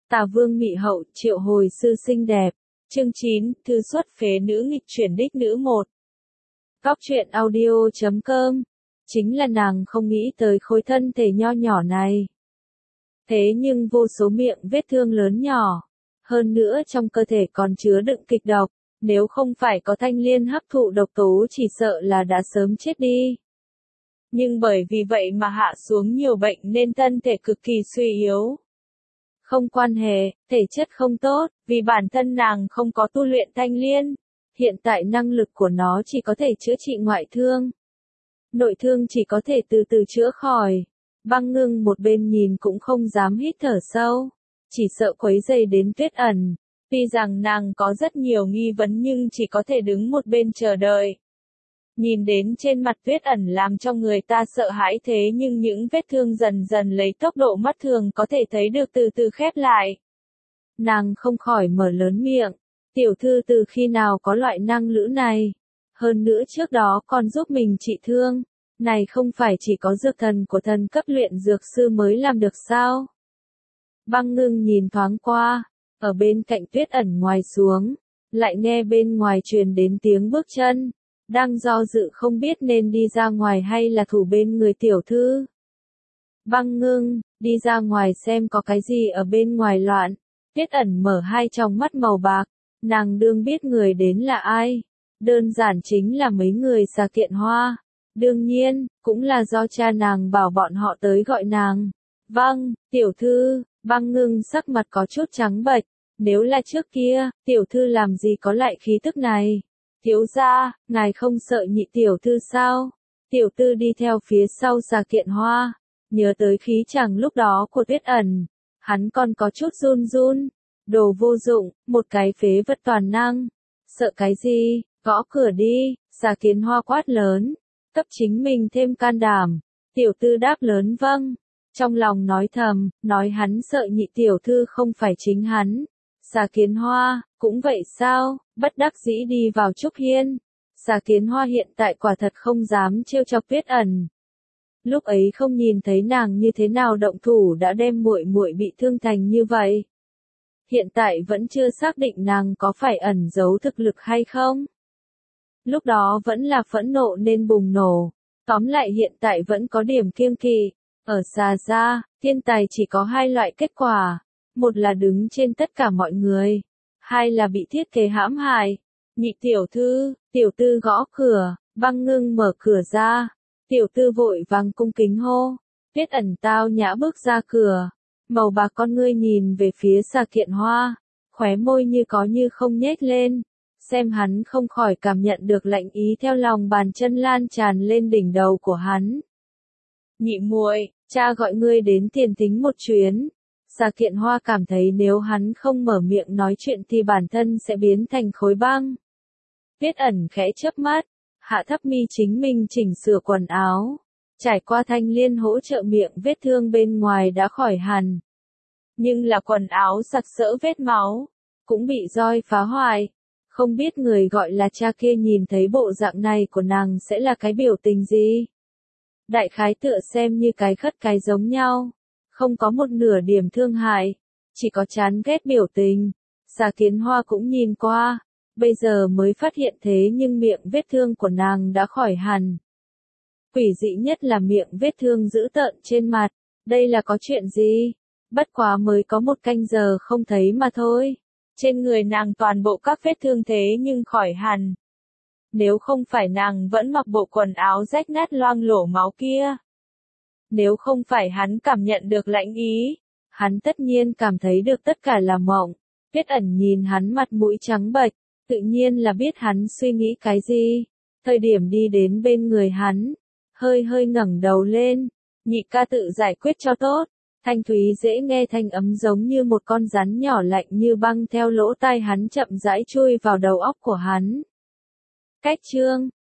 Tà Vương Mị Hậu triệu hồi sư xinh đẹp. Chương 9, thư xuất phế nữ nghịch chuyển đích nữ 1. Góc truyện audio.com. Chính là nàng không nghĩ tới khối thân thể nho nhỏ này. Thế nhưng vô số miệng vết thương lớn nhỏ. Hơn nữa trong cơ thể còn chứa đựng kịch độc. Nếu không phải có Thanh Liên hấp thụ độc tố chỉ sợ là đã sớm chết đi. Nhưng bởi vì vậy mà hạ xuống nhiều bệnh nên thân thể cực kỳ suy yếu. Không quan hệ, thể chất không tốt, vì bản thân nàng không có tu luyện Thanh Liên. Hiện tại năng lực của nó chỉ có thể chữa trị ngoại thương. Nội thương chỉ có thể từ từ chữa khỏi. Băng Ngưng một bên nhìn cũng không dám hít thở sâu. Chỉ sợ quấy rầy đến Tuyết Ẩn. Tuy rằng nàng có rất nhiều nghi vấn nhưng chỉ có thể đứng một bên chờ đợi. Nhìn đến trên mặt Tuyết Ẩn làm cho người ta sợ hãi thế nhưng những vết thương dần dần lấy tốc độ mắt thường có thể thấy được từ từ khép lại. Nàng không khỏi mở lớn miệng. Tiểu thư từ khi nào có loại năng lữ này? Hơn nữa trước đó còn giúp mình trị thương. Này không phải chỉ có dược thần của thần cấp luyện dược sư mới làm được sao? Băng Ngưng nhìn thoáng qua. Ở bên cạnh Tuyết Ẩn ngoài xuống. Lại nghe bên ngoài truyền đến tiếng bước chân. Đang do dự không biết nên đi ra ngoài hay là thủ bên người tiểu thư. Băng Ngưng, đi ra ngoài xem có cái gì ở bên ngoài loạn. Tuyết Ẩn mở hai tròng mắt màu bạc. Nàng đương biết người đến là ai. Đơn giản chính là mấy người Xà Kiện Hoa. Đương nhiên, cũng là do cha nàng bảo bọn họ tới gọi nàng. Vâng, tiểu thư. Băng Ngưng sắc mặt có chút trắng bệch. Nếu là trước kia, tiểu thư làm gì có lại khí tức này? Thiếu gia, ngài không sợ nhị tiểu thư sao? Tiểu thư đi theo phía sau Xà Kiện Hoa. Nhớ tới khí chàng lúc đó của Tuyết Ẩn. Hắn còn có chút run run. Đồ vô dụng, một cái phế vật toàn năng. Sợ cái gì? Gõ cửa đi. Xà Kiện Hoa quát lớn. Cấp chính mình thêm can đảm. Tiểu thư đáp lớn vâng. Trong lòng nói thầm, nói hắn sợ nhị tiểu thư không phải chính hắn. Xà Kiến Hoa, cũng vậy sao? Bất đắc dĩ đi vào Trúc Hiên. Xà Kiến Hoa hiện tại quả thật không dám trêu chọc Tuyết Ẩn. Lúc ấy không nhìn thấy nàng như thế nào động thủ đã đem muội muội bị thương thành như vậy. Hiện tại vẫn chưa xác định nàng có phải ẩn giấu thực lực hay không. Lúc đó vẫn là phẫn nộ nên bùng nổ. Tóm lại hiện tại vẫn có điểm kiêng kỵ. Ở Xà gia, thiên tài chỉ có hai loại kết quả. Một là đứng trên tất cả mọi người. Hai là bị thiết kế hãm hại. Nhị tiểu thư gõ cửa. Băng Ngưng mở cửa ra. Tiểu thư vội vàng cung kính hô. Tuyết Ẩn tao nhã bước ra cửa. Màu bạc con ngươi nhìn về phía Xà Kiện Hoa. Khóe môi như có như không nhếch lên. Xem hắn không khỏi cảm nhận được lạnh ý theo lòng bàn chân lan tràn lên đỉnh đầu của hắn. Nhị muội, cha gọi ngươi đến tiền thính một chuyến. Xà Kiện Hoa cảm thấy nếu hắn không mở miệng nói chuyện thì bản thân sẽ biến thành khối băng. Tuyết Ẩn khẽ chớp mắt, hạ thấp mi chính mình chỉnh sửa quần áo. Trải qua Thanh Liên hỗ trợ miệng vết thương bên ngoài đã khỏi hẳn. Nhưng là quần áo sặc sỡ vết máu, cũng bị roi phá hoại. Không biết người gọi là cha kia nhìn thấy bộ dạng này của nàng sẽ là cái biểu tình gì? Đại khái tựa xem như cái khất cái giống nhau. Không có một nửa điểm thương hại. Chỉ có chán ghét biểu tình. Xà Kiến Hoa cũng nhìn qua. Bây giờ mới phát hiện thế nhưng miệng vết thương của nàng đã khỏi hẳn. Quỷ dị nhất là miệng vết thương dữ tợn trên mặt. Đây là có chuyện gì? Bất quá mới có một canh giờ không thấy mà thôi. Trên người nàng toàn bộ các vết thương thế nhưng khỏi hẳn. Nếu không phải nàng vẫn mặc bộ quần áo rách nát loang lổ máu kia. Nếu không phải hắn cảm nhận được lạnh ý. Hắn tất nhiên cảm thấy được tất cả là mộng. Tuyết Ẩn nhìn hắn mặt mũi trắng bệch. Tự nhiên là biết hắn suy nghĩ cái gì. Thời điểm đi đến bên người hắn. Hơi ngẩng đầu lên. Nhị ca tự giải quyết cho tốt. Thanh thúy dễ nghe thanh ấm giống như một con rắn nhỏ lạnh như băng theo lỗ tai hắn chậm rãi chui vào đầu óc của hắn. Cách chương